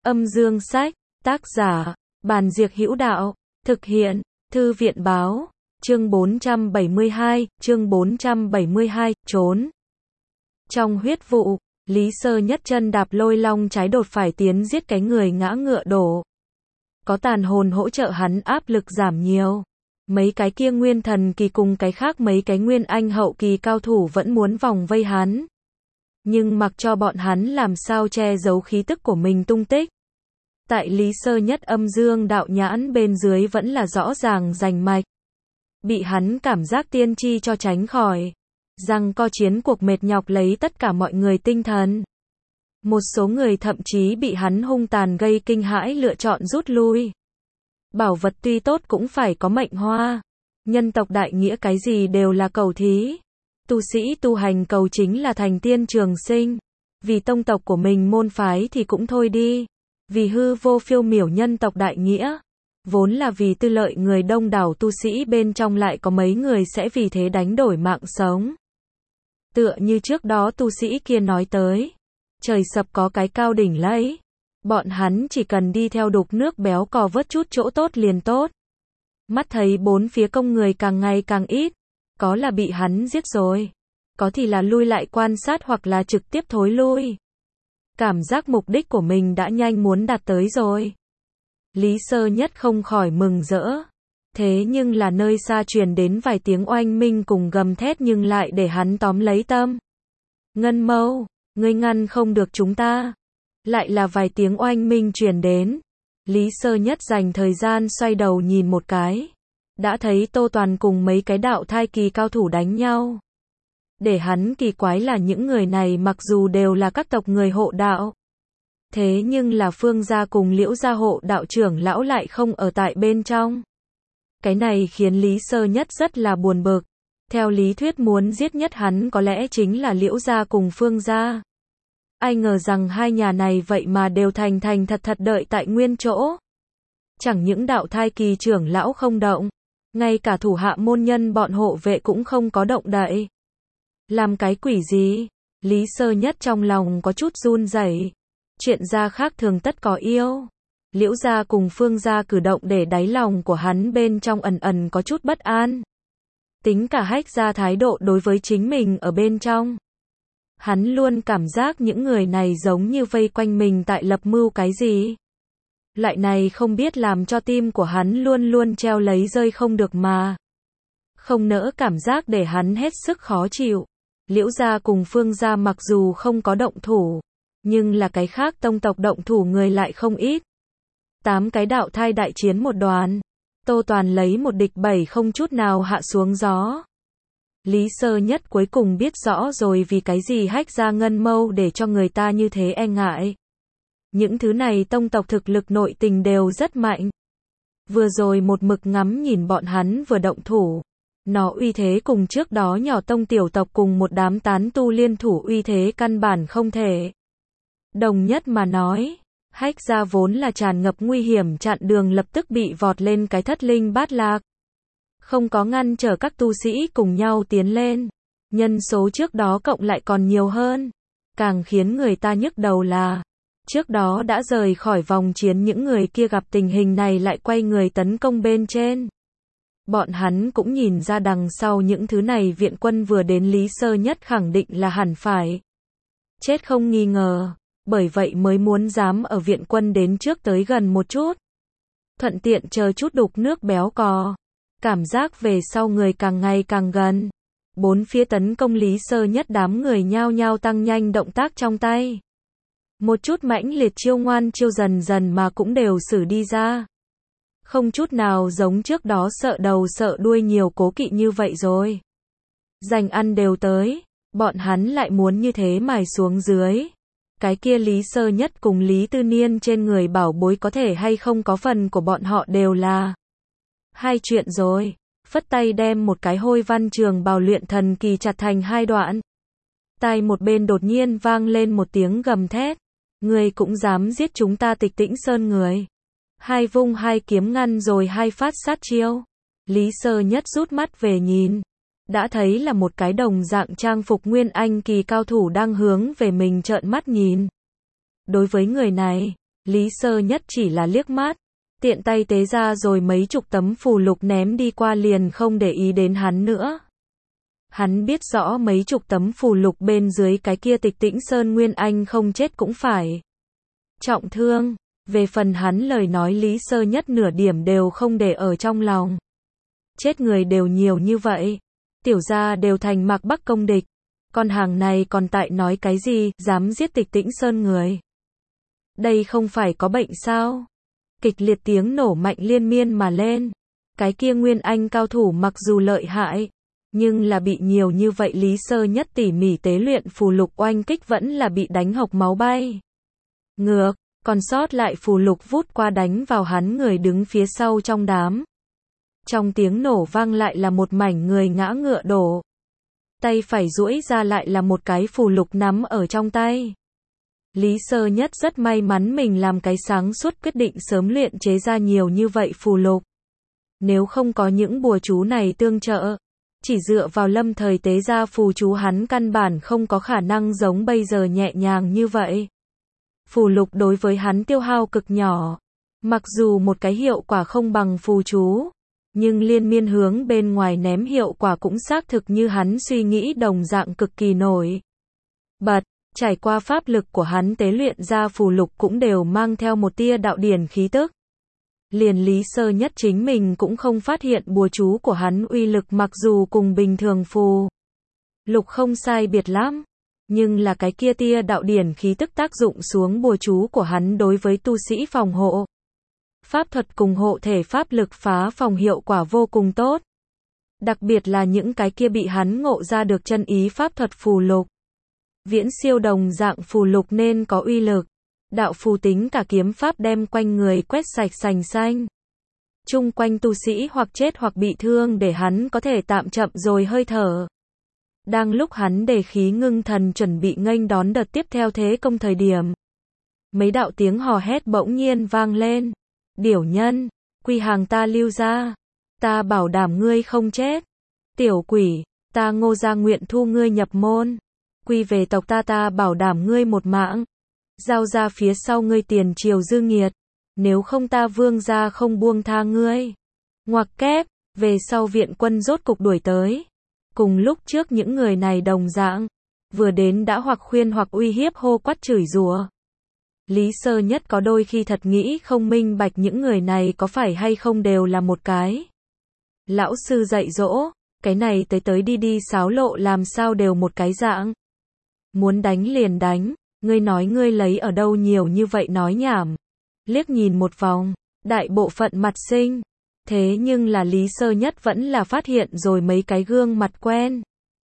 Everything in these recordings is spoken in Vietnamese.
Âm dương sách, tác giả, Bàn Diệc Hữu Đạo, thực hiện, Thư viện báo, chương 472, trốn. Trong huyết vụ, Lý Sơ nhất chân đạp lôi long trái đột phải tiến giết cái người ngã ngựa đổ. Có tàn hồn hỗ trợ hắn áp lực giảm nhiều. Mấy cái kia nguyên thần kỳ cùng cái khác mấy cái nguyên anh hậu kỳ cao thủ vẫn muốn vòng vây hắn. Nhưng mặc cho bọn hắn làm sao che giấu khí tức của mình tung tích. Tại Lý Sơ nhất âm dương đạo nhãn bên dưới vẫn là rõ ràng rành mạch. Bị hắn cảm giác tiên tri cho tránh khỏi. Rằng co chiến cuộc mệt nhọc lấy tất cả mọi người tinh thần. Một số người thậm chí bị hắn hung tàn gây kinh hãi lựa chọn rút lui. Bảo vật tuy tốt cũng phải có mệnh hoa. Nhân tộc đại nghĩa cái gì đều là cầu thí. Tu sĩ tu hành cầu chính là thành tiên trường sinh. Vì tông tộc của mình môn phái thì cũng thôi đi. Vì hư vô phiêu miểu nhân tộc đại nghĩa. Vốn là vì tư lợi người đông đảo tu sĩ bên trong lại có mấy người sẽ vì thế đánh đổi mạng sống. Tựa như trước đó tu sĩ kia nói tới. Trời sập có cái cao đỉnh lấy. Bọn hắn chỉ cần đi theo đục nước béo cò vớt chút chỗ tốt liền tốt. Mắt thấy bốn phía công người càng ngày càng ít. Có là bị hắn giết rồi. Có thì là lui lại quan sát hoặc là trực tiếp thối lui. Cảm giác mục đích của mình đã nhanh muốn đạt tới rồi. Lý Sơ nhất không khỏi mừng rỡ. Thế nhưng là nơi xa truyền đến vài tiếng oanh minh cùng gầm thét nhưng lại để hắn tóm lấy tâm. Ngân Mâu, ngươi ngăn không được chúng ta. Lại là vài tiếng oanh minh truyền đến. Lý Sơ nhất dành thời gian xoay đầu nhìn một cái. Đã thấy Tô Toàn cùng mấy cái đạo thai kỳ cao thủ đánh nhau. Để hắn kỳ quái là những người này mặc dù đều là các tộc người hộ đạo. Thế nhưng là Phương gia cùng Liễu gia hộ đạo trưởng lão lại không ở tại bên trong. Cái này khiến Lý Sơ nhất rất là buồn bực. Theo lý thuyết muốn giết nhất hắn có lẽ chính là Liễu gia cùng Phương gia. Ai ngờ rằng hai nhà này vậy mà đều thành thật đợi tại nguyên chỗ. Chẳng những đạo thai kỳ trưởng lão không động. Ngay cả thủ hạ môn nhân bọn hộ vệ cũng không có động đậy. Làm cái quỷ gì? Lý Sơ nhất trong lòng có chút run rẩy. Chuyện gia khác thường tất có yêu. Liễu gia cùng Phương gia cử động để đáy lòng của hắn bên trong ẩn có chút bất an. Tính cả Hách gia thái độ đối với chính mình ở bên trong. Hắn luôn cảm giác những người này giống như vây quanh mình tại lập mưu cái gì. Loại này không biết làm cho tim của hắn luôn treo lấy rơi không được mà. Không nỡ cảm giác để hắn hết sức khó chịu. Liễu gia cùng Phương gia mặc dù không có động thủ. Nhưng là cái khác tông tộc động thủ người lại không ít. 8 cái đạo thai đại chiến một đoàn. Tô Toàn lấy một địch 7 không chút nào hạ xuống gió. Lý Sơ nhất cuối cùng biết rõ rồi vì cái gì Hách gia Ngân Mâu để cho người ta như thế e ngại. Những thứ này tông tộc thực lực nội tình đều rất mạnh. Vừa rồi một mực ngắm nhìn bọn hắn vừa động thủ. Nó uy thế cùng trước đó nhỏ tông tiểu tộc cùng một đám tán tu liên thủ uy thế căn bản không thể. Đồng nhất mà nói, Hách gia vốn là tràn ngập nguy hiểm chặn đường lập tức bị vọt lên cái thất linh bát lạc. Không có ngăn trở các tu sĩ cùng nhau tiến lên. Nhân số trước đó cộng lại còn nhiều hơn. Càng khiến người ta nhức đầu là, trước đó đã rời khỏi vòng chiến những người kia gặp tình hình này lại quay người tấn công bên trên. Bọn hắn cũng nhìn ra đằng sau những thứ này viện quân vừa đến Lý Sơ nhất khẳng định là hẳn phải chết không nghi ngờ. Bởi vậy mới muốn dám ở viện quân đến trước tới gần một chút. Thuận tiện chờ chút đục nước béo cò. Cảm giác về sau người càng ngày càng gần. Bốn phía tấn công Lý Sơ nhất đám người nhao nhao tăng nhanh động tác trong tay. Một chút mãnh liệt chiêu ngoan chiêu dần mà cũng đều xử đi ra. Không chút nào giống trước đó sợ đầu sợ đuôi nhiều cố kỵ như vậy rồi. Giành ăn đều tới. Bọn hắn lại muốn như thế mài xuống dưới. Cái kia Lý Sơ nhất cùng Lý Tư Niên trên người bảo bối có thể hay không có phần của bọn họ đều là hai chuyện rồi. Phất tay đem một cái hôi văn trường bào luyện thần kỳ chặt thành hai đoạn. Tai một bên đột nhiên vang lên một tiếng gầm thét. Người cũng dám giết chúng ta Tịch Tĩnh Sơn người. Hai vung hai kiếm ngăn rồi hai phát sát chiêu. Lý Sơ nhất rút mắt về nhìn. Đã thấy là một cái đồng dạng trang phục nguyên anh kỳ cao thủ đang hướng về mình trợn mắt nhìn. Đối với người này, Lý Sơ Nhất chỉ là liếc mắt, tiện tay tế ra rồi mấy chục tấm phù lục ném đi qua liền không để ý đến hắn nữa. Hắn biết rõ mấy chục tấm phù lục bên dưới cái kia Tịch Tĩnh Sơn Nguyên Anh không chết cũng phải trọng thương. Về phần hắn lời nói Lý Sơ Nhất nửa điểm đều không để ở trong lòng. Chết người đều nhiều như vậy, tiểu gia đều thành Mạc Bắc công địch, con hàng này còn tại nói cái gì, dám giết Tịch Tĩnh Sơn người. Đây không phải có bệnh sao? Kịch liệt tiếng nổ mạnh liên miên mà lên. Cái kia Nguyên Anh cao thủ mặc dù lợi hại, nhưng là bị nhiều như vậy Lý Sơ Nhất tỉ mỉ tế luyện phù lục oanh kích vẫn là bị đánh hộc máu bay. Ngược, còn sót lại phù lục vút qua đánh vào hắn người đứng phía sau trong đám. Trong tiếng nổ vang lại là một mảnh người ngã ngựa đổ. Tay phải duỗi ra lại là một cái phù lục nắm ở trong tay. Lý Sơ Nhất rất may mắn mình làm cái sáng suốt quyết định sớm luyện chế ra nhiều như vậy phù lục. Nếu không có những bùa chú này tương trợ, chỉ dựa vào lâm thời tế ra phù chú hắn căn bản không có khả năng giống bây giờ nhẹ nhàng như vậy. Phù lục đối với hắn tiêu hao cực nhỏ. Mặc dù một cái hiệu quả không bằng phù chú, nhưng liên miên hướng bên ngoài ném hiệu quả cũng xác thực như hắn suy nghĩ đồng dạng cực kỳ nổi bật. Trải qua pháp lực của hắn tế luyện ra phù lục cũng đều mang theo một tia đạo điển khí tức. Liền Lý Sơ Nhất chính mình cũng không phát hiện bùa chú của hắn uy lực mặc dù cùng bình thường phù lục không sai biệt lắm, nhưng là cái kia tia đạo điển khí tức tác dụng xuống bùa chú của hắn đối với tu sĩ phòng hộ pháp thuật cùng hộ thể pháp lực phá phòng hiệu quả vô cùng tốt. Đặc biệt là những cái kia bị hắn ngộ ra được chân ý pháp thuật phù lục. Viễn siêu đồng dạng phù lục nên có uy lực. Đạo phù tính cả kiếm pháp đem quanh người quét sạch sành xanh. Chung quanh tu sĩ hoặc chết hoặc bị thương để hắn có thể tạm chậm rồi hơi thở. Đang lúc hắn đề khí ngưng thần chuẩn bị nghênh đón đợt tiếp theo thế công thời điểm. Mấy đạo tiếng hò hét bỗng nhiên vang lên. Điểu nhân, quy hàng ta lưu ra. Ta bảo đảm ngươi không chết. Tiểu quỷ, ta Ngô gia nguyện thu ngươi nhập môn. Quy về tộc ta bảo đảm ngươi một mạng. Giao ra phía sau ngươi tiền triều dư nghiệt. Nếu không ta Vương gia không buông tha ngươi. Ngoặc kép, về sau viện quân rốt cục đuổi tới. Cùng lúc trước những người này đồng dạng. Vừa đến đã hoặc khuyên hoặc uy hiếp hô quát chửi rủa. Lý Sơ Nhất có đôi khi thật nghĩ không minh bạch những người này có phải hay không đều là một cái lão sư dạy dỗ, cái này tới đi xáo lộ làm sao đều một cái dạng. Muốn đánh liền đánh, ngươi nói ngươi lấy ở đâu nhiều như vậy nói nhảm. Liếc nhìn một vòng, đại bộ phận mặt sinh. Thế nhưng là Lý Sơ Nhất vẫn là phát hiện rồi mấy cái gương mặt quen.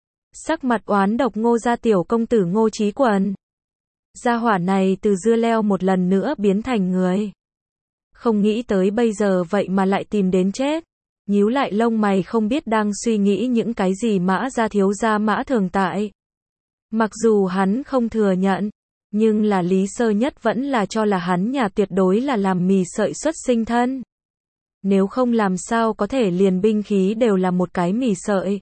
Sắc mặt oán độc Ngô gia tiểu công tử Ngô Chí Quần. Gia hỏa này từ dưa leo một lần nữa biến thành người. Không nghĩ tới bây giờ vậy mà lại tìm đến chết. Nhíu lại lông mày không biết đang suy nghĩ những cái gì Mã gia thiếu gia Mã Thường Tại. Mặc dù hắn không thừa nhận, nhưng là Lý Sơ Nhất vẫn là cho là hắn nhà tuyệt đối là làm mì sợi xuất sinh thân. Nếu không làm sao có thể liền binh khí đều là một cái mì sợi.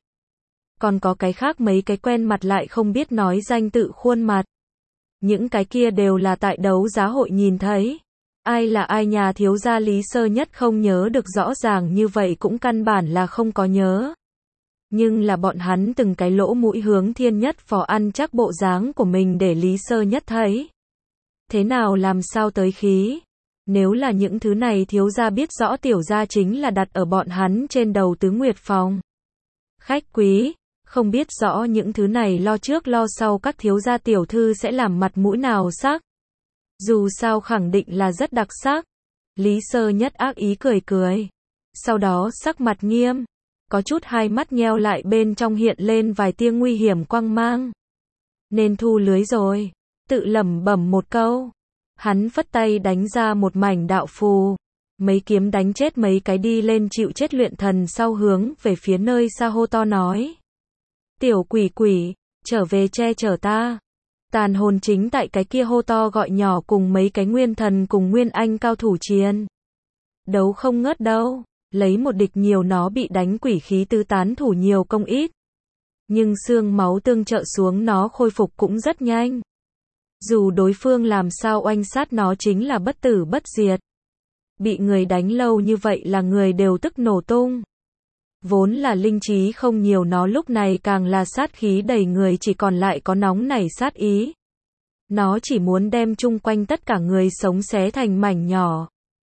Còn có cái khác mấy cái quen mặt lại không biết nói danh tự khuôn mặt. Những cái kia đều là tại đấu giá hội nhìn thấy. Ai là ai nhà thiếu gia Lý Sơ Nhất không nhớ được rõ ràng như vậy cũng căn bản là không có nhớ. Nhưng là bọn hắn từng cái lỗ mũi hướng Thiên Nhất Phò ăn chắc bộ dáng của mình để Lý Sơ Nhất thấy. Thế nào làm sao tới khí? Nếu là những thứ này thiếu gia biết rõ tiểu gia chính là đặt ở bọn hắn trên đầu Tứ Nguyệt Phòng. Khách quý, không biết rõ những thứ này lo trước lo sau các thiếu gia tiểu thư sẽ làm mặt mũi nào sắc. Dù sao khẳng định là rất đặc sắc. Lý Sơ Nhất ác ý cười cười. Sau đó sắc mặt nghiêm. Có chút hai mắt nheo lại bên trong hiện lên vài tia nguy hiểm quang mang. Nên thu lưới rồi. Tự lẩm bẩm một câu. Hắn phất tay đánh ra một mảnh đạo phù. Mấy kiếm đánh chết mấy cái đi lên chịu chết luyện thần sau hướng về phía nơi xa hô to nói. Tiểu quỷ quỷ, trở về che chở ta. Tàn hồn chính tại cái kia hô to gọi nhỏ cùng mấy cái nguyên thần cùng nguyên anh cao thủ chiến. Đấu không ngớt đâu. Lấy một địch nhiều nó bị đánh quỷ khí tứ tán thủ nhiều công ít. Nhưng xương máu tương trợ xuống nó khôi phục cũng rất nhanh. Dù đối phương làm sao oanh sát nó chính là bất tử bất diệt. Bị người đánh lâu như vậy là người đều tức nổ tung. Vốn là linh trí không nhiều, nó lúc này càng là sát khí đầy người, chỉ còn lại có nóng nảy sát ý. Nó chỉ muốn đem chung quanh tất cả người sống xé thành mảnh nhỏ.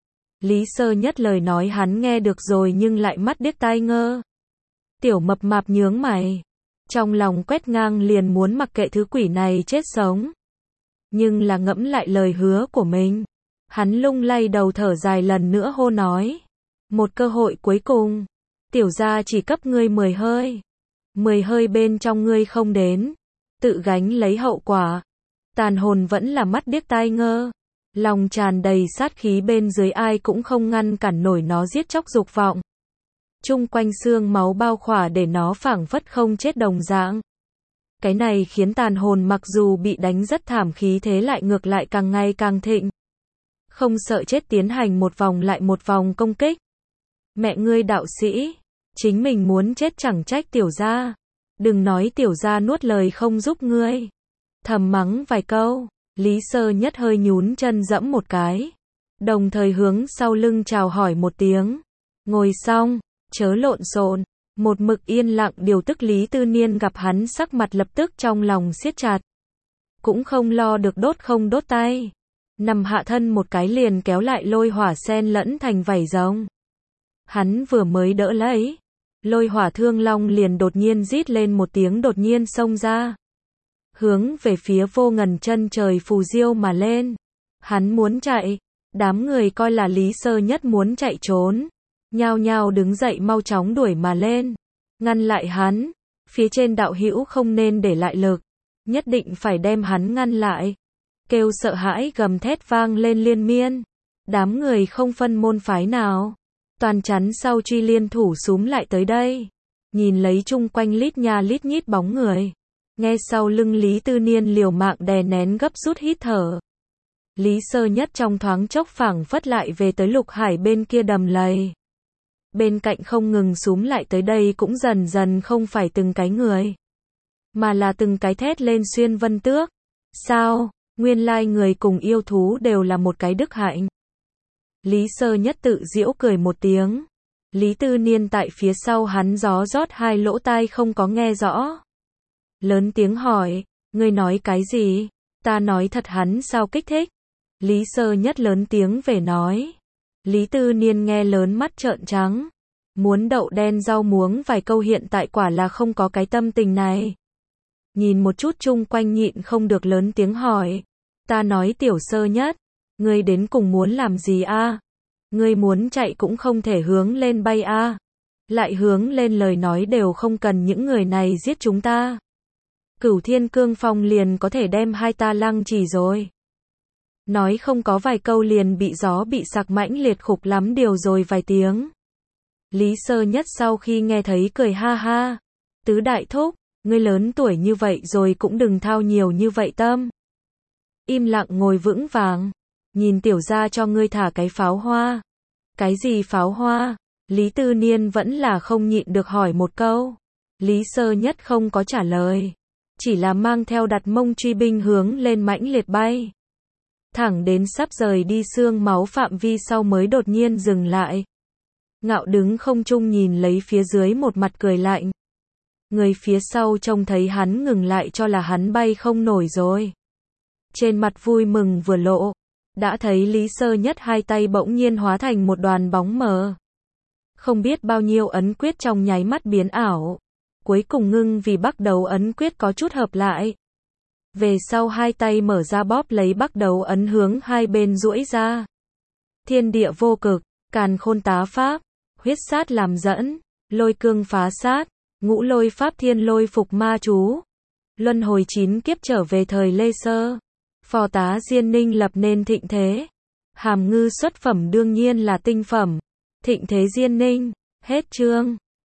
Lý Sơ Nhất lời nói hắn nghe được rồi nhưng lại mắt điếc tai ngơ. Tiểu mập mạp nhướng mày. Trong lòng quét ngang liền muốn mặc kệ thứ quỷ này chết sống. Nhưng là ngẫm lại lời hứa của mình. Hắn lung lay đầu thở dài lần nữa hô nói. Một cơ hội cuối cùng. Tiểu gia chỉ cấp ngươi 10 hơi. 10 hơi bên trong ngươi không đến. Tự gánh lấy hậu quả. Tàn hồn vẫn là mắt điếc tai ngơ. Lòng tràn đầy sát khí, bên dưới ai cũng không ngăn cản nổi nó giết chóc dục vọng. Chung quanh xương máu bao khỏa để nó phảng phất không chết đồng dạng. Cái này khiến tàn hồn mặc dù bị đánh rất thảm, khí thế lại ngược lại càng ngày càng thịnh. Không sợ chết tiến hành một vòng lại một vòng công kích. Mẹ ngươi đạo sĩ, chính mình muốn chết chẳng trách tiểu gia. Đừng nói tiểu gia nuốt lời không giúp ngươi. Thầm mắng vài câu, Lý Sơ Nhất hơi nhún chân dẫm một cái. Đồng thời hướng sau lưng chào hỏi một tiếng. Ngồi xong, chớ lộn xộn. Một mực yên lặng điều tức Lý Tư Niên gặp hắn sắc mặt lập tức trong lòng siết chặt. Cũng không lo được đốt không đốt tay. Nằm hạ thân một cái liền kéo lại lôi hỏa sen lẫn thành vảy rồng. Hắn vừa mới đỡ lấy. Lôi hỏa thương long liền đột nhiên rít lên một tiếng, đột nhiên xông ra. Hướng về phía vô ngần chân trời phù diêu mà lên. Hắn muốn chạy. Đám người coi là Lý Sơ Nhất muốn chạy trốn. Nhao nhao đứng dậy mau chóng đuổi mà lên. Ngăn lại hắn. Phía trên đạo hữu không nên để lại lực. Nhất định phải đem hắn ngăn lại. Kêu sợ hãi gầm thét vang lên liên miên. Đám người không phân môn phái nào. Toàn chắn sau truy liên thủ xúm lại tới đây. Nhìn lấy chung quanh lít nha lít nhít bóng người. Nghe sau lưng Lý Tư Niên liều mạng đè nén gấp rút hít thở. Lý Sơ Nhất trong thoáng chốc phảng phất lại về tới lục hải bên kia đầm lầy. Bên cạnh không ngừng xúm lại tới đây cũng dần dần không phải từng cái người. Mà là từng cái thét lên xuyên vân tước. Sao, nguyên lai người cùng yêu thú đều là một cái đức hạnh. Lý Sơ Nhất tự giễu cười một tiếng. Lý Tư Niên tại phía sau hắn gió rót hai lỗ tai không có nghe rõ. Lớn tiếng hỏi, ngươi nói cái gì? Ta nói thật, hắn sao kích thích? Lý Sơ Nhất lớn tiếng về nói. Lý Tư Niên nghe lớn mắt trợn trắng. Muốn đậu đen rau muống vài câu, hiện tại quả là không có cái tâm tình này. Nhìn một chút chung quanh nhịn không được lớn tiếng hỏi. Ta nói Tiểu Sơ Nhất, ngươi đến cùng muốn làm gì a? Ngươi muốn chạy cũng không thể hướng lên bay a. Lại hướng lên lời nói đều không cần những người này giết chúng ta. Cửu Thiên Cương Phong liền có thể đem hai ta lăng trì rồi. Nói không có vài câu liền bị gió bị sặc mãnh liệt khục lắm điều rồi vài tiếng. Lý Sơ Nhất sau khi nghe thấy cười ha ha. Tứ đại thúc, ngươi lớn tuổi như vậy rồi cũng đừng thao nhiều như vậy tâm. Im lặng ngồi vững vàng. Nhìn tiểu gia cho ngươi thả cái pháo hoa. Cái gì pháo hoa? Lý Tư Niên vẫn là không nhịn được hỏi một câu. Lý Sơ Nhất không có trả lời. Chỉ là mang theo đặt mông truy binh hướng lên mãnh liệt bay. Thẳng đến sắp rời đi xương máu phạm vi sau mới đột nhiên dừng lại. Ngạo đứng không trung nhìn lấy phía dưới một mặt cười lạnh. Người phía sau trông thấy hắn ngừng lại cho là hắn bay không nổi rồi. Trên mặt vui mừng vừa lộ. Đã thấy Lý Sơ Nhất hai tay bỗng nhiên hóa thành một đoàn bóng mờ. Không biết bao nhiêu ấn quyết trong nháy mắt biến ảo. Cuối cùng ngưng vì bắt đầu ấn quyết có chút hợp lại. Về sau hai tay mở ra bóp lấy bắt đầu ấn hướng hai bên duỗi ra. Thiên địa vô cực, càn khôn tá pháp, huyết sát làm dẫn, lôi cương phá sát, ngũ lôi pháp thiên lôi phục ma chú. Luân hồi 9 kiếp trở về thời Lê Sơ. Phò tá Diên Ninh lập nên thịnh thế. Hàm ngư xuất phẩm đương nhiên là tinh phẩm. Thịnh thế Diên Ninh, hết chương.